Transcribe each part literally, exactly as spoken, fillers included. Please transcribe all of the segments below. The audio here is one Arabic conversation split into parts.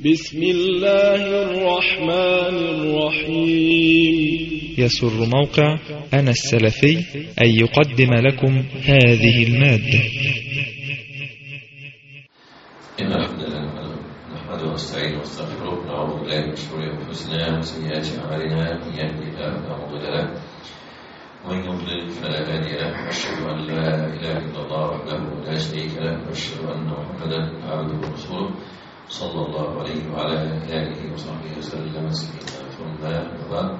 بسم الله الرحمن الرحيم. يسر موقع أنا السلفي أن يقدم لكم هذه المادة. إن الحمد لله نحمده ونستعينه ونستغفره ونعوذ بالله من شرور أنفسنا وسيئات أعمالنا، من يهده الله فلا مضل له ومن يضلل فلا هادي له، وأشهد أن لا إله إلا الله وحده لا شريك له، وأشهد أن محمدا عبده ورسوله صلى الله عليه وعلى آله وصحبه وسلم تسليما. ثم بعد،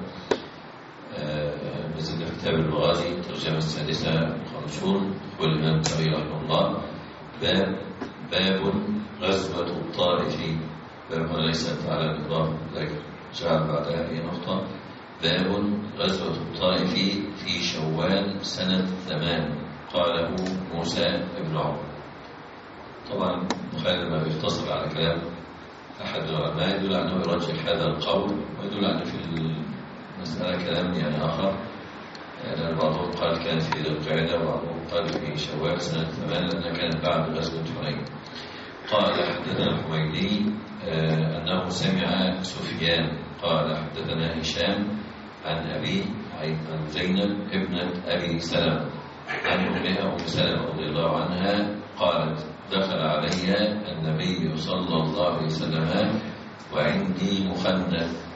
نزلنا في كتاب المغازي الترجمة السادسة والخمسون والإمام النووي رحمه الله. باب باب غزوة الطائف. باب ليست على الإضافة لكن جعل بعدها هي نقطة. باب غزوة الطائف في شوال سنة ثمان، قاله موسى بن عمر. طبعا مخالف ما بيختصر على كلام أحد العلماء يدل أنه يرجح هذا القول، ويدل أنه في المسألة كلام يعني آخر، لأن بعضهم قال كان في ذي القعدة وبعضهم قال في شوال سنة ثمان لأنها كانت بعد غزوة حنين. قال حدثنا الحميدي أنه سمع سفيان قال حدثنا هشام عن أبي عن زينب ابنة أبي سلمة عن أمها أم سلمة رضي الله عنها قالت: دخل علي النبي صلى الله عليه وسلم وعندي مخنث.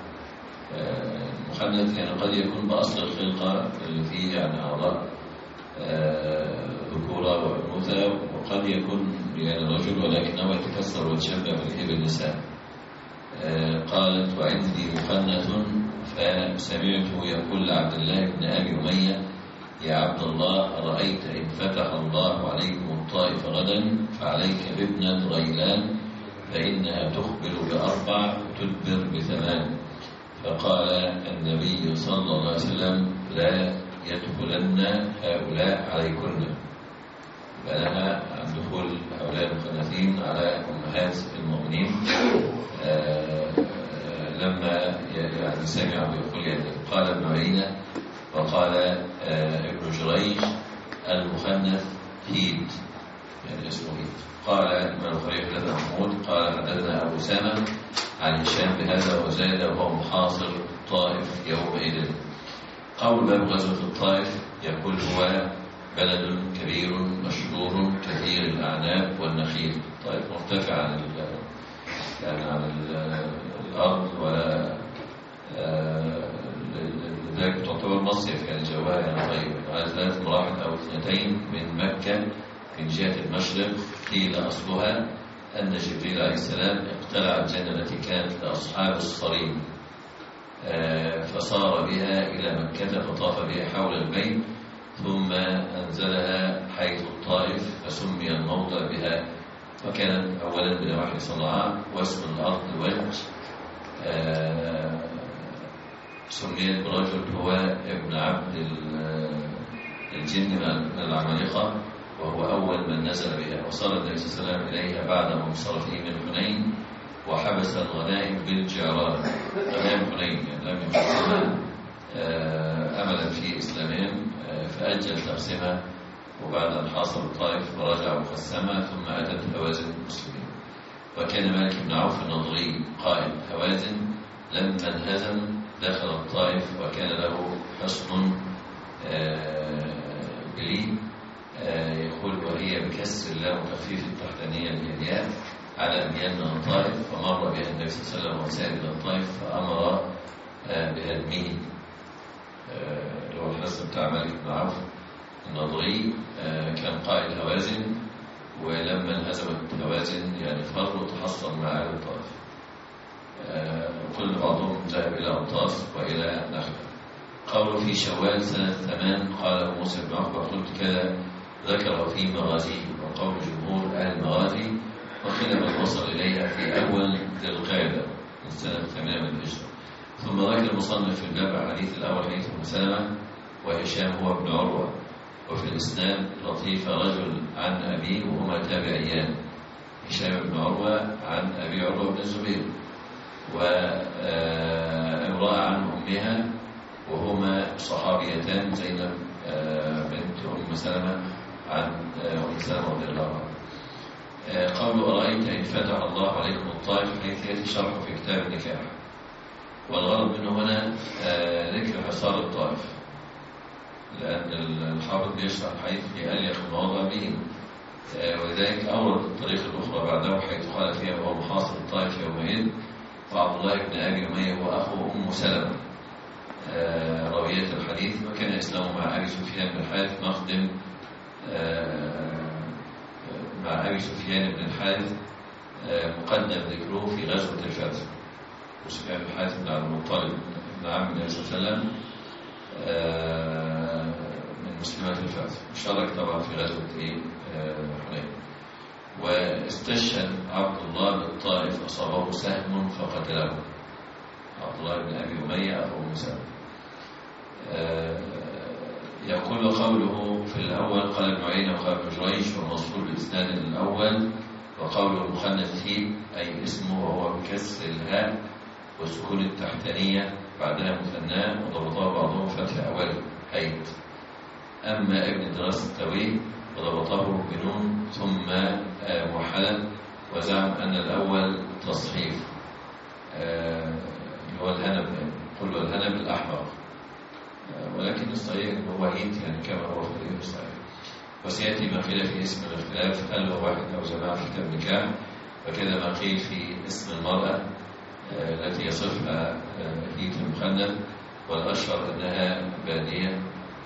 مخنث يعني قد يكون بأصل الخلقة اللي فيه يعني أعضاء ذكورة وأنوثة، وقد يكون يعني رجل ولكنه يتكسر ويتشبه به بالنساء. قالت: وعندي مخنث. فسمعته يقول لعبد الله بن أبي أمية: يا عبد الله، أرأيت إن فتح الله عليكم الطائف غدا فعليك بابنة غيلان، فإنها تخبر بأربع وتدبر بثمان. فقال النبي صلى الله عليه وسلم: لا يدخلن هؤلاء عليكن. فلها عن دخول هؤلاء المخنثين على أمهات المؤمنين لما يعني سمعوا بيقول يعني. قال ابن عيينة وقال ابن جريج: المخنث هيد، يعني اسمه هيد. قال ابن الخليل حدثنا محمود قال حدثنا أبو سامة عن هشام بهذا وزاد وهو محاصر الطائف يومئذ. قول باب غزوة الطائف يقول: هو بلد كبير مشهور كثير الأعناب والنخيل. الطائف مرتفع عن يعني عن الأرض، ولا لذلك تعتبر مصيف يعني جواها يعني طيب. على ثلاث مراحل أو اثنتين من مكة من جهة المشرق. قيل أصلها أن جبريل عليه السلام اقتلع الجنة التي كانت لأصحاب الصريم فصار بها إلى مكة فطاف بها حول البيت، ثم أنزلها حيث الطائف فسمي الموضع بها. وكانت أولا بنواحي صنعاء، واسم الأرض الوجه. سميت برجل هو ابن عبد الجن من العمالقة، وهو أول من نزل بها. وصل النبي صلى الله عليه وسلم إليها بعد منصرفه من حنين، وحبس الغنائم بالجعران. غنائم حنين يعني لم يمكنها أملا في إسلامهم، فأجل تقسيمها، وبعد أن حاصر الطائف ورجع مقسمة ثم أتت هوازن المسلمين. وكان مالك بن عوف النضري قائل: هوازن لما انهزم دخل الطائف وكان له حصن بلي، يقول وهي بكسر اللام وتخفيف التحتانية الياء على أن يمنع الطائف، فمر بها النبي صلى الله عليه وسلم وسائر إلى الطائف فأمر بهدمه. اللي هو الحصن بتاع مالك بن عوف النضري كان قائد هوازن، ولما انهزمت هوازن يعني فر وتحصن مع أهل الطائف. وكل بعضهم ذهب إلى أنطاس وإلى نخلة. قالوا في شوال سنة ثمان، قال موسى بن عقبة: قلت كذا ذكر في مغازيه، وقول جمهور أهل المغازي وقيل من وصل إليها في أول ذي القعدة من سنة ثمان من الهجرة. ثم ذكر المصنف في الباب الحديث الأول حديث أم سلمة وهشام هو ابن عروة، وفي الإسناد لطيفة رجل عن أبيه وهما تابعيان، هشام بن عروة عن أبي عروة بن الزبير، وامرأة عن أمها وهما صحابيتان، زينب بنت أم سلمة عن أم سلمة رضي الله عنها. قوله أرأيت إن فتح الله عليكم الطائف حيث يأتي شرحه في كتاب النكاح. والغرض منه هنا ذكر حصار الطائف، لأن الحافظ بيشرح حيث في أليق المواضع به، ولذلك أورد الطريقة الأخرى بعده حيث قال فيها وهو محاصر الطائف يومئذ وعبد الله بن أبي أمية وأخوه أم سلمة راوية الحديث، وكان إسلامه مع أبي سفيان بن الحارث مقدم مع أبي سفيان بن الحارث مقدم ذكره في غزوة الفتح. سفيان بن الحارث بن عبد المطلب بن عم النبي صلى الله عليه وسلم من مسلمات الفتح، مشارك طبعا في غزوة حنين. واستشهد عبد الله بالطائف أصابه سهم فقتله، عبد الله بن أبي أمية أخو أم سلمة. يقول قوله في الأول قال ابن عيينة وقال ابن جريج والمنصور بالإسناد الأول، وقوله المخنث فيه أي اسمه وهو بكسر الهاء والسكون التحتانية بعدها مثناه وضبطه بعضهم فتح أوله هيت. أما ابن دراس التوي وضبطه بنون ثم موحدا، وزعم أن الأول تصحيف اللي هو الهنب، قل الهنب الأحمر، ولكن الصحيح هو هيت يعني كما هو في الإيه الصحيح. وسيأتي ما قيل في اسم الاختلاف هل هو واحد أو جماعة في كتاب النكاح، وكذا ما قيل في اسم المرأة التي يصفها هيت المخنث، والأشهر أنها بادية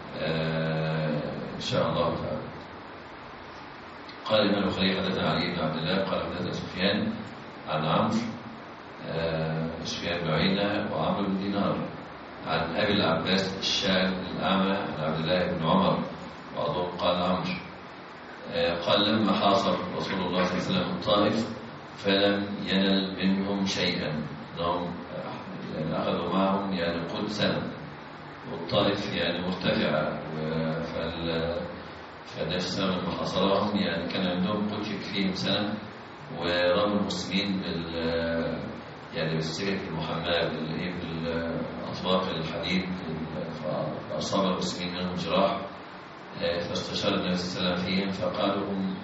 إن شاء الله تعالى. قال الإمام البخاري حدثنا علي بن عبد الله قال حدثنا سفيان عن عمرو سفيان بن عيينة وعمرو بن دينار عن أبي العباس الشاعر الأعمى عن عبد الله بن عمر، وأظن قال عمرو قال لما حاصر رسول الله صلى الله عليه وسلم الطائف فلم ينل منهم شيئا، انهم يعني اخذوا معهم يعني قد سنه، والطائف يعني مرتفعه، فالنبي صلى الله عليه وسلم حاصرهم يعني كان عندهم قد يكفيهم سنه، ورموا المسلمين بال يعني بالسكك المحماه بالاطباق الحديد، فاصاب المسلمين منهم جراح، فاستشار النبي صلى الله عليه وسلم فيهم فقالوا هم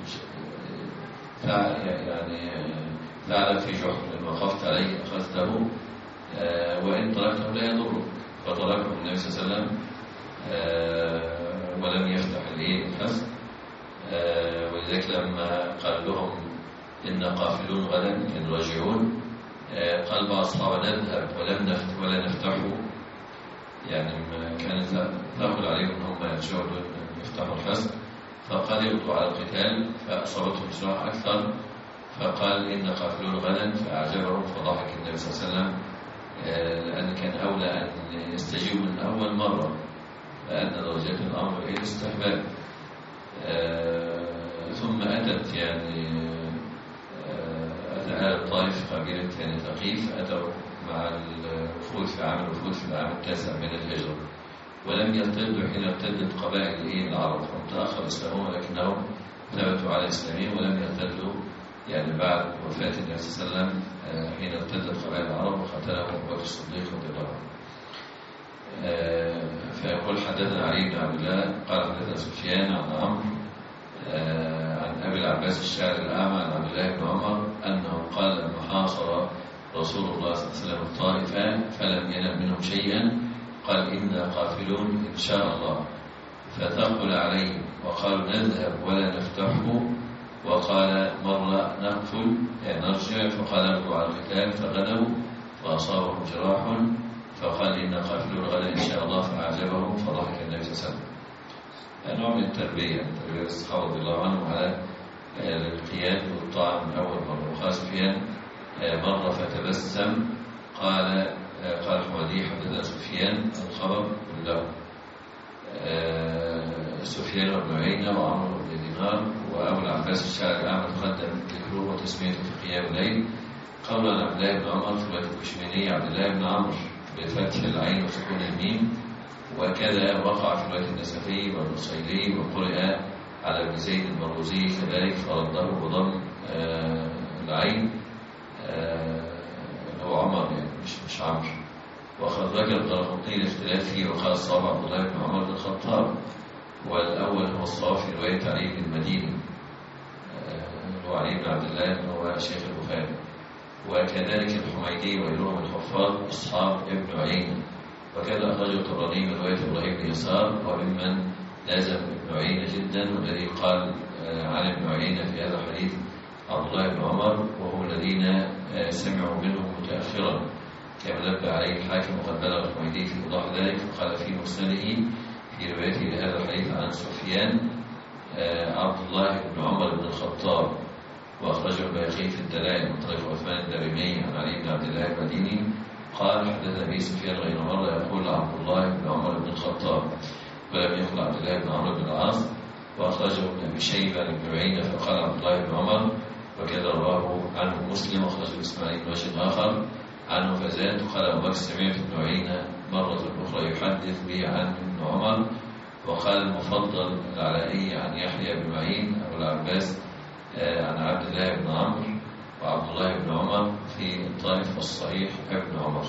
يعني فعل في جحر، لما خفت عليه أخذته وإن تركته لا يضره، فتركه النبي صلى الله عليه وسلم ولم يفتح الحزن. ولذلك لما قال لهم إن قافلون غدا إن راجعون، قال بعض أصحابنا نذهب ولم نفتح ولا نفتحه، يعني كانت تأخذ عليهم أن هم يرجعوا يفتحوا الحزن، فقال يبطوا على القتال فأصابتهم جراح أكثر، فقال إن قافلون غدا، فأعجبهم فضحك النبي صلى الله عليه وسلم، لأن كان أولى أن يستجيبوا من أول مرة، لأن درجات الأمر إيه الاستحباب. ثم أتت يعني أتى أهل الطائف قبيلة يعني ثقيف، أتوا مع الوفود في عام الوفود في العام التاسع من الهجرة، ولم يرتدوا حين ارتدت قبائل الايه العرب، هم تاخر اسلامهم ولكنهم ثبتوا على اسلامهم ولم يرتدوا يعني بعد وفاه النبي صلى الله عليه وسلم حين ارتدت قبائل العرب وقتلهم ابو بكر الصديق رضي الله عنه. فيقول حدثنا علي بن عبد الله قال حدثنا سفيان عن عمرو عن ابي العباس الشاعر الاعمى عن عبد الله بن عمر انه قال لما حاصر رسول الله صلى الله عليه وسلم الطائفه فلم ينل منهم شيئا، قال إنا قافلون إن شاء الله، فتقبل عليه وقالوا نذهب ولا نفتحه، وقال مرة نقتل يعني نرجع، فقال ارجعوا على القتال، فغدوا فأصابهم جراح، فقال إنا قافلون غدا إن شاء الله، فأعجبهم فضحك النبي صلى الله عليه وسلم. نوع من التربية تربية الصحابة رضي الله عنهم على القياد والطاعة من أول مرة. وقال سفيان مرة فتبسم قال قال حمدي حدثنا سفيان الخبر له سفيان بن عيينة وعمرو بن دينار وأبو العباس الشاعر الأعمى تقدم ذكره وتسميته في قيام الليل. قول عن عبد الله بن عمر في رواية الكشميني عبد الله بن عمرو بفتح العين وسكون الميم، وكذا وقع في رواية النسفي والنصيلي، وقرئ على ابن زيد المروزي كذلك فرده بضم العين هو عمر يعني مش مش عمرو. وقد ذكر الدارقطني الاختلاف فيه وقال الصواب عبد الله بن عمر بن الخطاب، والأول هو الصواب في رواية علي بن المديني هو علي بن عبد الله هو شيخ البخاري. وكذلك الحميدي وغيرهم الحفاظ أصحاب ابن عيينة. وكذا أخرجه الطبراني من رواية إبراهيم بن يسار وممن لازم ابن عيينة جدا، والذي قال عن ابن عيينة في هذا الحديث عبد الله بن عمر، وهو الذين سمعوا منه متأخرا كما نبه عليه الحاكم. وقد بلغ الحميدي في إيضاح ذلك فقال في مسنده في روايته لهذا الحديث عن سفيان عبد الله بن عمر بن الخطاب. وأخرجه البيهقي في الدلائل من طريق عثمان الدارمي عن علي بن عبد الله المديني قال حدث أبي سفيان غير مرة يقول عبد الله بن عمر بن الخطاب، ولم يقل عبد الله بن عمرو بن العاص. وأخرجه ابن أبي شيبة بن عيينة فقال عبد الله بن عمر، وكذا رواه عنه مسلم. وأخرجه إسماعيل بن وجه آخر عنه فزاد قال أبو بكر سمعت ابن عيينة مرة أخرى يحدث به عن ابن عمر. وقال المفضل العلائي عن يحيى بن معين أبو العباس عن عبد الله بن عمرو وعبد الله بن عمر في الطائف والصحيح ابن عمر.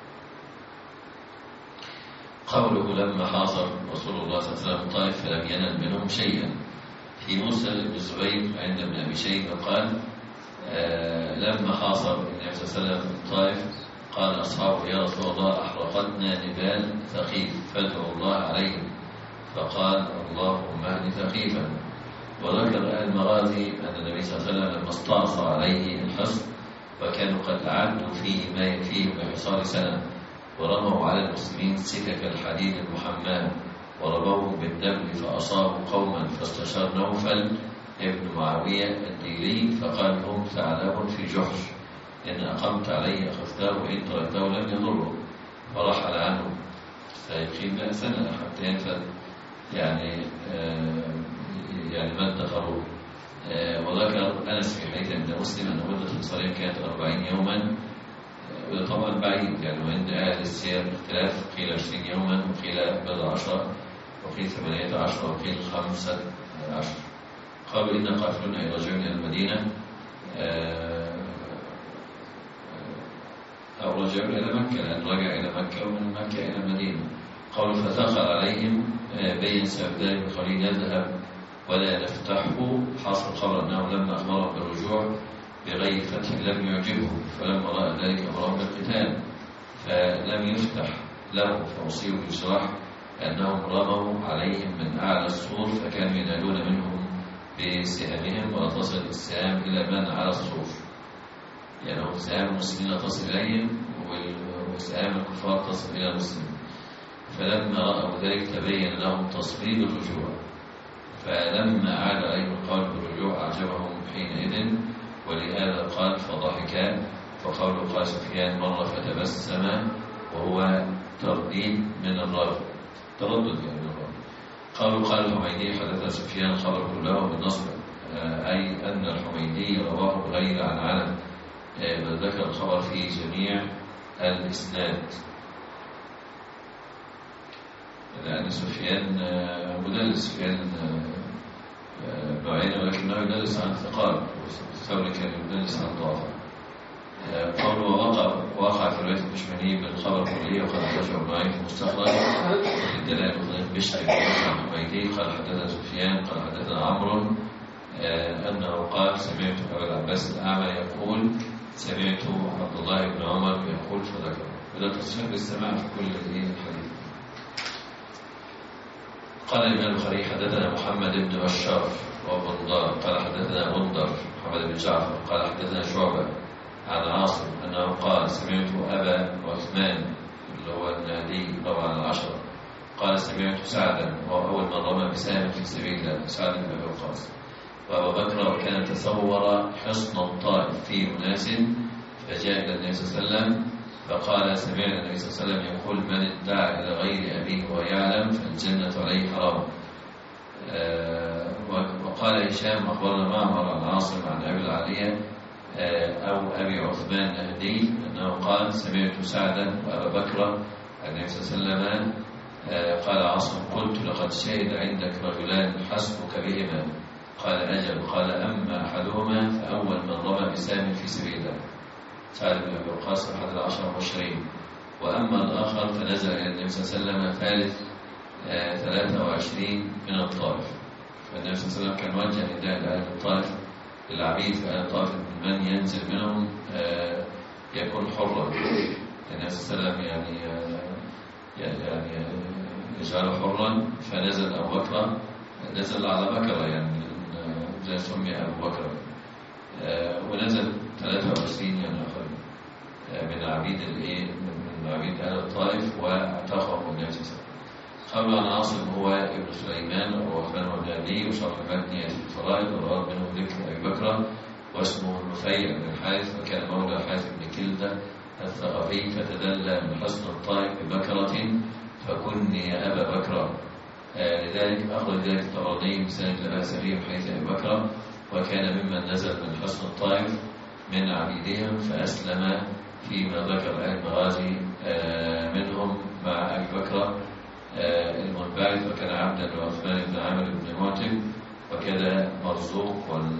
قوله لما حاصر رسول الله صلى الله عليه وسلم الطائف فلم ينل منهم شيئا. في موسى بن الزبير عند ابن أبي شيبة قال آه لما حاصر النبي صلى الله عليه وسلم الطائف قال أصحابه يا رسول الله أحرقتنا نبال ثقيف فادعوا الله عليهم، فقال اللهم اهد ثقيفا. وذكر أهل المغازي أن النبي صلى الله عليه وسلم لما استعصى عليه الحصن وكانوا قد أعدوا فيه ما يكفيه بحصار سنة، ورموا على المسلمين سكك الحديد المحماه ورموهم بالنبل فأصابوا قوما، فاستشار نوفل ابن معاوية الديلي فقال هم ثعلب في جحر، إن أقمت عليه أخذته وإن تركته لم يضره، فرحل عنه فيقيم بقى سنة حتى ينفذ يعني آه يعني مد خروج. آه وذكر أنس في حديث عند مسلم أن مدة الصلاة كانت أربعين يوما، وده طبعا بعيد يعني، وعند أهل السير اختلاف، قيل عشرين يوما وقيل بضع عشر وقيل ثمانية عشر وقيل خمسة عشر. قالوا إن قافلون يرجعون إلى المدينة أو رجعوا إلى مكة، لأن رجع إلى مكة ومن مكة إلى المدينة. قالوا فتأخر عليهم بين سبب ذلك بقليل نذهب ولا نفتحه، حاصل الخبر أنه لما أخبرهم بالرجوع بغير فتح لم يعجبهم، فلما رأى ذلك أمرهم بالقتال فلم يفتح له، فأصيبوا بالجراح أنهم رموا عليهم من أعلى السور فكانوا ينالون منهم بسهامهم، ولا تصل السهام إلى من على السور، يعني هم سهام المسلمين تصل إليهم وسهام الكفار تصل إلى المسلمين. فلما رأوا ذلك تبين لهم تصويب الرجوع، فلما أعاد عليهم القول بالرجوع أعجبهم حينئذ، ولهذا قال فضحك. فقوله قال سفيان مر فتبسم وهو ترديد من الراوي، تردد يعني من الراوي. قالوا قال الحميدي حدث سفيان خبر كله بالنصب، أي أن الحميدي رواه بغير عن علم، بل ذكر الخبر في جميع الإسناد، لأن سفيان مدلس، سفيان بعينه ولكنه يدلس عن ثقال، والثوري كان يدلس عن ضعف. قوله وقع وقع في رواية المشمني بالخبر كلية، وقد أخرجه ابن معين في المستخرج في الدلائل وطريق بشر عن حميدي قال حدثنا سفيان قال حدثنا عمرو أنه قال سمعت أبا العباس الأعمى يقول سمعت عبد الله بن عمر يقول فذكره، وده تصحيح بالسماع في كل الحديث. قال الإمام البخاري حدثنا محمد بن بشار وبندار قال حدثنا بندر محمد بن جعفر قال حدثنا شعبة عن عاصم أنه قال سمعت أبا عثمان اللي هو النادي طبعا العشرة قال سمعت سعدا وهو أول من رمى بسهم في سبيل الله، سعد بن أبي وقاص. وأبا بكر وكان تصور حصن الطائف في أناس فجاء إلى النبي صلى الله عليه وسلم فقال سمعنا النبي صلى الله عليه وسلم يقول من ادعى إلى غير أبيه ويعلم فالجنة عليه حرام. آه وقال هشام أخبرنا معمر عن عاصم عن أبي العالية آه أو أبي عثمان النهدي أنه قال سمعت سعدا وأبا بكر النبي صلى الله عليه وسلم آه قال عاصم قلت لقد شهد عندك رجلان حسبك بهما قال أجل قال أما أحدهما فأول من رمى بسام في سبيل الله سعد بن أبي وقاص أحد العشر المبشرين، وأما الآخر فنزل إلى النبي صلى الله عليه وسلم ثالث آه ثلاثة وعشرين من الطائف. فالنبي صلى الله عليه وسلم كان وجه نداء لأهل الطائف العبيد في آل طائف من ينزل منهم يكون حرا. النبي صلى الله عليه وسلم يعني يعني يجعله حرا، فنزل أبو بكر، نزل على بكر يعني زي سمي أبو بكر، ونزل ثلاثة وعشرين يعني آخرين من عبيد الإيه من عبيد آل الطائف واعتقهم النبي صلى الله عليه وسلم. قبل أن عاصم هو ابن سليمان وعثمان والنبي وشرح المتنية في الفرائض، وروى منه ذكر أبي بكر واسمه نفيع بن الحارث، وكان مولى حارث بن كلدة الثقفي، فتدلى من حسن الطائف ببكرة فكني يا أبا بكر. آه لذلك أخرج ذلك الطبراني بسند لا بأس به من حيث أبي بكر، وكان ممن نزل من حسن الطائف من عبيدهم فأسلم فيما ذكر أهل المغازي آه منهم مع أبي بكر آه المنبعث، وكان عبدا وعثمان بن عامر بن معتب، وكذا مرزوق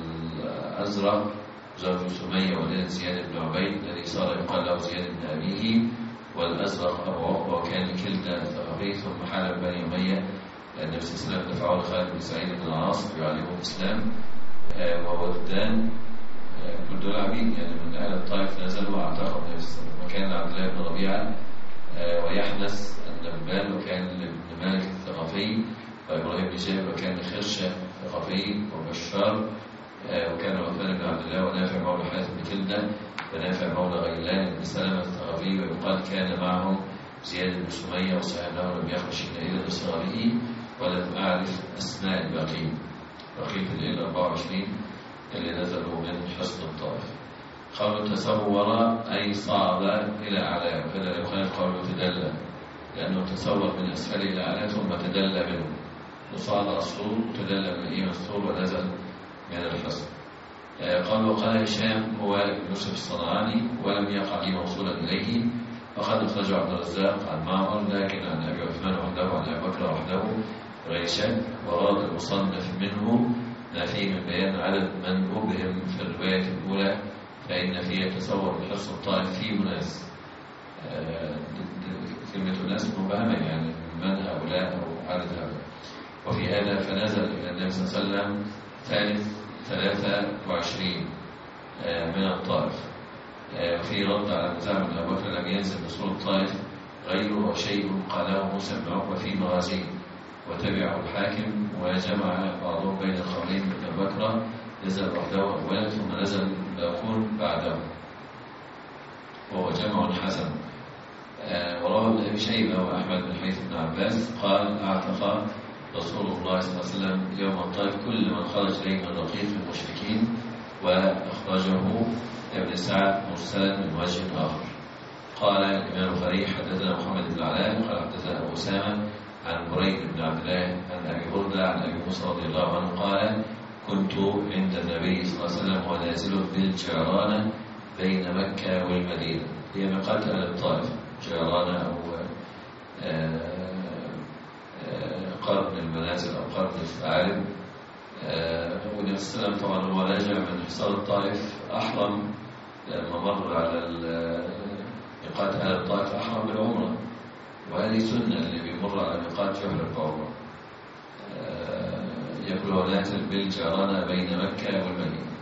والأزرق زوج سمية ولد زياد بن عبيد الذي صار يقال له زياد بن أبيه، والأزرق أبو عقبة، وكان كلتا الثقفي. ثم حارب بني أمية النبي صلى الله عليه وسلم دفعه لخالد بن سعيد بن العاص يعلمه الإسلام آه وودان آه كل دول عبيد يعني من أهل الطائف نزلوا واعتقوا النبي صلى الله عليه وسلم. وكان عبد الله بن ربيعة آه ويحنس النبال، وكان لابن مالك الثقفي، وإبراهيم بن جابر، وكان خرشة الثقفي، وبشار آه وكان عثمان بن عبد الله، ونافع مولى حارث بن كلدة، ونافع مولى غيلان بن سلمة الثقفي، ويقال كان معهم زياد بن سمية، وسأله لم يخرج إلا بصغره، ولم أعرف أسماء الباقين. بقية الليل أربعة وعشرين اللي نزلوا من حصن الطائف. قالوا تصور أي صعد إلى أعلى، وهذا يخالف قوله تدلى، لأنه تصور من أسفل إلى أعلى ثم تدلى منه، وصعد الصور وتدلى من إيمان الصور ونزل من الحصن. قالوا وقال هشام هو يوسف الصنعاني، ولم يقع لي موصولا إليه، وقد أخرجه عبد الرزاق عن معمر، لكن عن أبي عثمان وحده وعن أبي بكر وحده غير شك. وراد المصنف منه ما فيه من بيان عدد من أبهم في الرواية الأولى، فإن فيها تصور بحصن الطائف في أناس، كلمة أناس مبهمة يعني من هؤلاء أو عدد هؤلاء. وفي هذا فنزل إلى النبي صلى الله عليه وسلم ثالث ثلاثة وعشرين من الطائف. وفي رد على مزعم بن أبي بكر لم ينزل بصور الطائف غيره وشيء قاله موسى بن عقبة في مغازيه، وتبعه الحاكم، وجمع بعضهم بين الخبرين من أبي بكر نزل وحده أولا ثم نزل باقون بعده، وهو جمع حسن. وروى ابن أبي شيبة وأحمد بن حيث بن عباس قال اعتق رسول الله صلى الله عليه وسلم يوم الطائف كل من خرج إليه من رقيق المشركين، وأخرجه ابن سعد مرسلا من وجه آخر. قال الإمام البخاري حدثنا محمد بن علاء قال حدثنا أبو أسامة عن بريد بن عبد الله عن أبي بردة عن أبي موسى رضي الله عنه قال كنت عند النبي صلى الله عليه وسلم ونازل بالجعرانة بين مكة والمدينة، هي ميقات أهل الطائف، جعرانة أو قرن المنازل أو قرن الثعالب. والنبي صلى الله عليه وسلم طبعا هو راجع من حصار الطائف أحرم، لما مر على ميقات أهل الطائف أحرم بالعمرة، وهذه سنة اللي بيمر على ميقات يحرم بعمرة. يقول هو نازل بالجعرانة بين مكة والمدينة،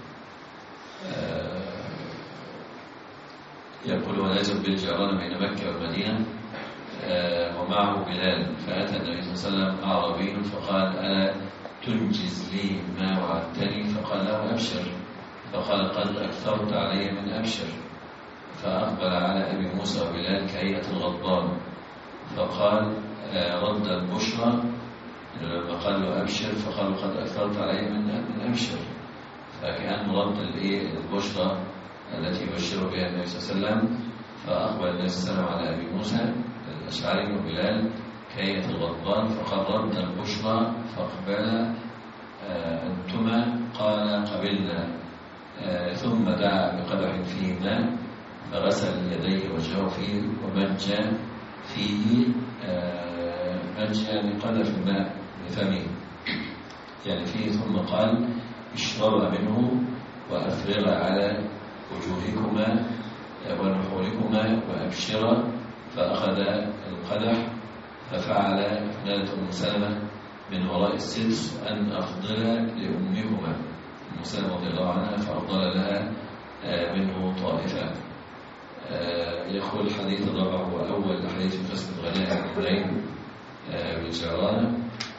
يقول هو نازل بالجعرانة بين مكة والمدينة ومعه بلال، فأتى النبي صلى الله عليه وسلم أعرابي فقال ألا تنجز لي ما وعدتني؟ فقال له أبشر، فقال قد أكثرت علي من أبشر، فأقبل على أبي موسى وبلال كهيئة الغضبان، فقال رد البشرى، لما قال له أبشر فقال قد أكثرت علي من من أبشر، فكأن رد البشرى التي يبشر بها النبي صلى الله عليه وسلم. فأقبل النبي صلى الله عليه وسلم على أبي موسى الأشعري وبلال كهيئة الغضبان، فقال رد البشرى فأقبل أنتما، قال قبلنا، ثم دعا بقدح فيه ماء فغسل يديه وجهه فيه ومجى فيه مجى بقدح الماء بفمه يعني فيه، ثم قال اشرب منه وأفرغ على وجوهكما ونحوركما وأبشرا، فأخذ القدح ففعل فنادت أم سلمة من وراء السدس أن أفضل لأمهما أم سلمة رضي الله عنها فأفضل لها منه طائفة. يقول الحديث الرابع هو أول حديث قسم غنائم حنين بالجيرانة.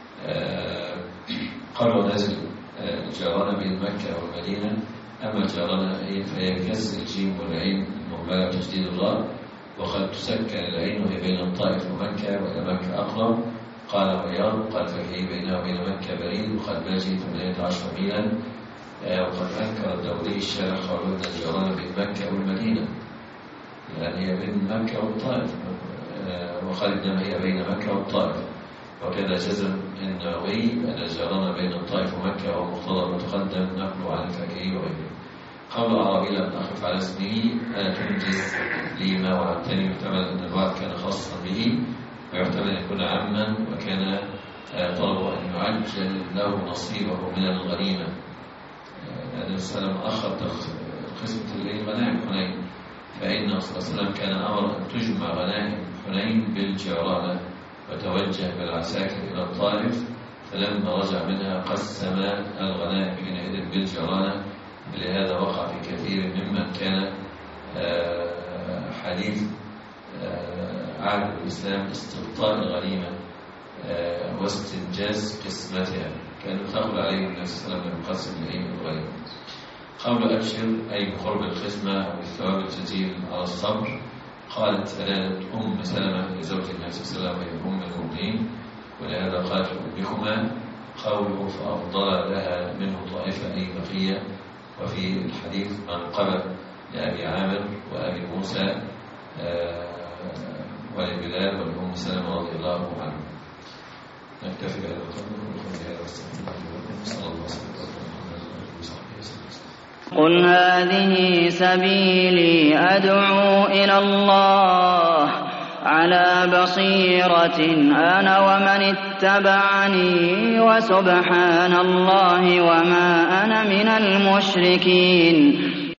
قالوا نزل الجيرانة بين مكة والمدينة، أما الجيرانة فهي بكسر الجيم والعين المهملة بتشديد الراء، وقد تسكن العين وهي بين الطائف ومكة، وإلى مكة أقرب. قال عياض قال فهي بينها وبين مكة بريد، وقد باجي ثمانية عشر ميلا. وقد أنكر الدوري الشارع قالوا أن الجيرانة بين مكة والمدينة، يعني هي بين مكة والطائف، وقال إنما هي بين مكة والطائف. وكذا جزم النووي أن الجيران بين الطائف ومكة ومقتضى متقدم نقل عن الفقيه وغيره. قول أعرابي لم أخف على اسمه أنا تنجز لي ما وعدتني، يحتمل أن الوعد كان خاصا به، ويحتمل أن يكون عاما، وكان طلبه أن يعجل له نصيبه من الغنيمة. النبي صلى الله عليه وسلم أخر قسمة الغنائم حنين، فإنه صلى الله عليه وسلم كان أمر أن تجمع غنائم حنين بالجيرانة، وتوجه بالعساكر إلى الطائف، فلما رجع منها قسم الغنائم حينئذ بالجيرانة. لهذا وقع في كثير ممن كان حديث عهد الإسلام استبطاء الغنيمة واستنجاز قسمتها، كانوا تقول عليه النبي صلى الله عليه وسلم يقسم الغنيمة. قول أبشر أي بقرب القسمة أو بالثواب الجزيل على الصبر. قالت فلانت أم سلمة لزوج النبي صلى الله عليه وسلم وهي أم المؤمنين، ولهذا قالت أمكما. قوله فأفضل لها منه طائفة أي بقية. وفي الحديث منقبة لأبي عامر وأبي موسى ولبلال ولأم سلمة رضي الله عنه. نكتفي بهذا القدر ونقول هذا واستغفر الله صلى الله عليه وسلم. قل هذه سبيلي أدعو إلى الله على بصيرة أنا ومن اتبعني وسبحان الله وما أنا من المشركين.